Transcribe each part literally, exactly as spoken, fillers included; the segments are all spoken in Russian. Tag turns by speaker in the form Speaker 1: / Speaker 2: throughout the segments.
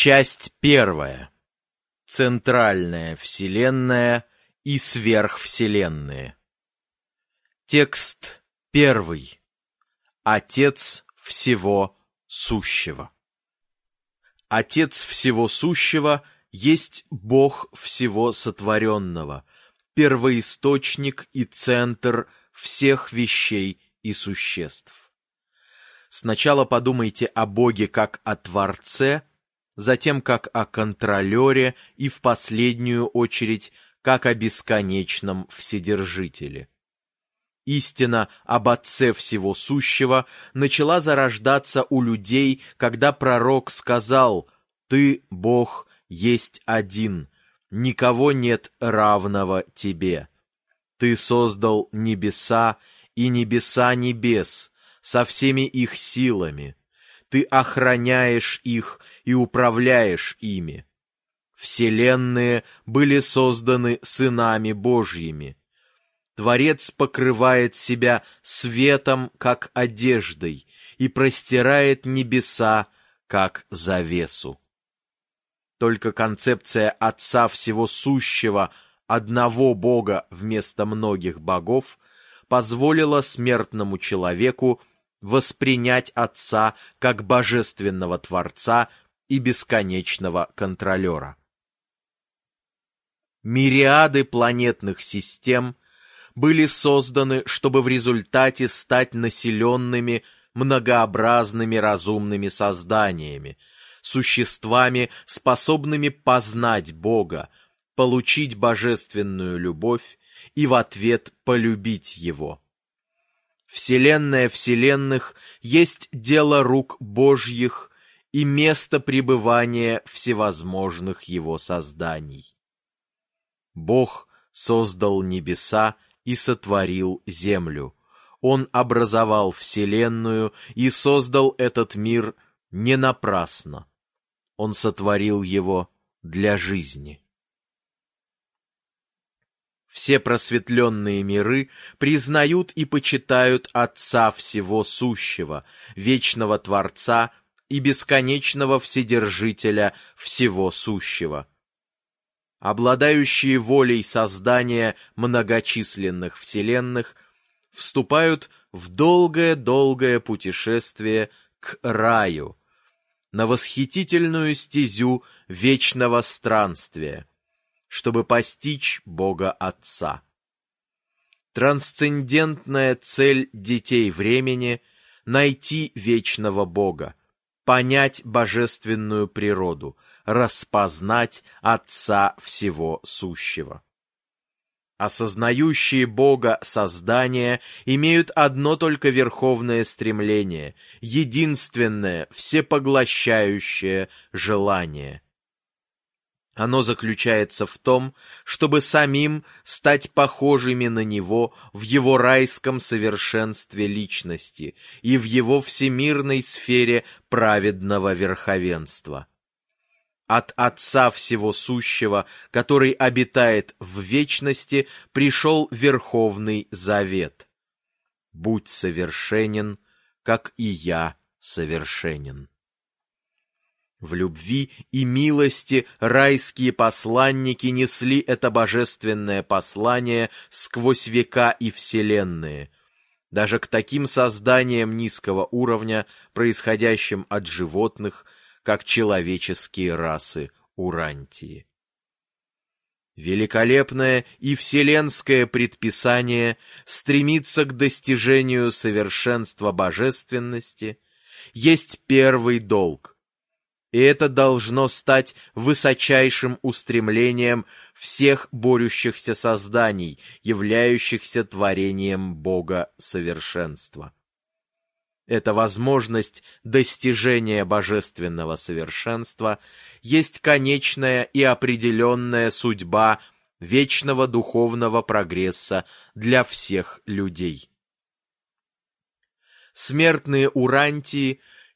Speaker 1: Часть первая. Центральная вселенная и сверхвселенные. Текст первый. Отец всего сущего. Отец всего сущего есть Бог всего сотворенного, первоисточник и центр всех вещей и существ. Сначала подумайте о Боге как о Творце, затем как о контролере и в последнюю очередь как о бесконечном Вседержителе. Истина об Отце всего сущего начала зарождаться у людей, когда пророк сказал: «Ты, Бог, есть один, никого нет равного тебе. Ты создал небеса и небеса небес со всеми их силами. Ты охраняешь их и управляешь ими. Вселенные были созданы сынами Божьими. Творец покрывает себя светом, как одеждой, и простирает небеса, как завесу». Только концепция Отца всего сущего, одного Бога вместо многих богов, позволила смертному человеку воспринять Отца как божественного Творца и бесконечного контролера. Мириады планетных систем были созданы, чтобы в результате стать населенными многообразными разумными созданиями, существами, способными познать Бога, получить божественную любовь и в ответ полюбить Его. Вселенная вселенных есть дело рук Божьих и место пребывания всевозможных Его созданий. Бог создал небеса и сотворил землю. Он образовал вселенную и создал этот мир не напрасно. Он сотворил его для жизни. Все просветленные миры признают и почитают Отца всего сущего, вечного Творца и бесконечного Вседержителя всего сущего. Обладающие волей создания многочисленных вселенных вступают в долгое-долгое путешествие к раю, на восхитительную стезю вечного странствия, чтобы постичь Бога Отца. Трансцендентная цель детей времени — найти вечного Бога, понять божественную природу, распознать Отца всего сущего. Осознающие Бога создания имеют одно только верховное стремление, единственное, всепоглощающее желание. Оно заключается в том, чтобы самим стать похожими на Него в Его райском совершенстве личности и в Его всемирной сфере праведного верховенства. От Отца всего сущего, который обитает в вечности, пришел Верховный Завет: «Будь совершенен, как и я совершенен». В любви и милости райские посланники несли это божественное послание сквозь века и вселенные, даже к таким созданиям низкого уровня, происходящим от животных, как человеческие расы Урантии. Великолепное и вселенское предписание стремиться к достижению совершенства божественности есть первый долг, и это должно стать высочайшим устремлением всех борющихся созданий, являющихся творением Бога совершенства. Эта возможность достижения божественного совершенства есть конечная и определенная судьба вечного духовного прогресса для всех людей. Смертные Урантии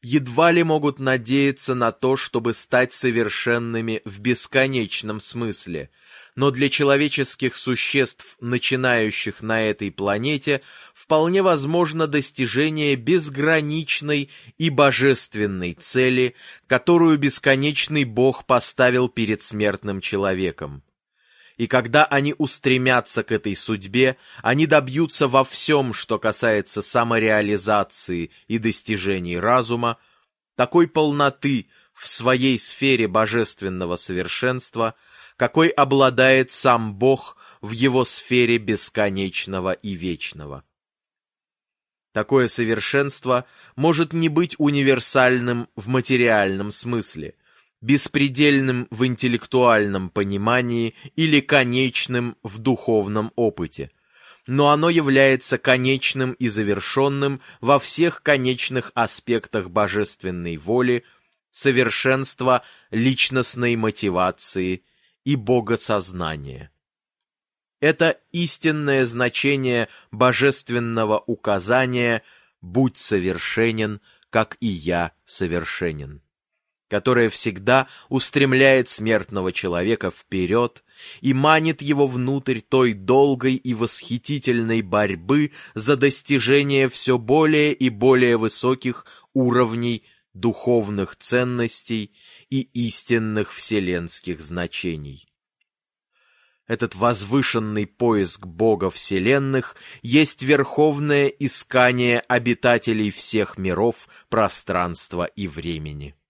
Speaker 1: едва ли могут надеяться на то, чтобы стать совершенными в бесконечном смысле, но для человеческих существ, начинающих на этой планете, вполне возможно достижение безграничной и божественной цели, которую бесконечный Бог поставил перед смертным человеком. И когда они устремятся к этой судьбе, они добьются во всем, что касается самореализации и достижений разума, такой полноты в своей сфере божественного совершенства, какой обладает сам Бог в его сфере бесконечного и вечного. Такое совершенство может не быть универсальным в материальном смысле, беспредельным в интеллектуальном понимании или конечным в духовном опыте, но оно является конечным и завершенным во всех конечных аспектах божественной воли, совершенства личностной мотивации и богосознания. Это истинное значение божественного указания «Будь совершенен, как и я совершенен», которое всегда устремляет смертного человека вперед и манит его внутрь той долгой и восхитительной борьбы за достижение все более и более высоких уровней духовных ценностей и истинных вселенских значений. Этот возвышенный поиск Бога вселенных есть верховное искание обитателей всех миров, пространства и времени.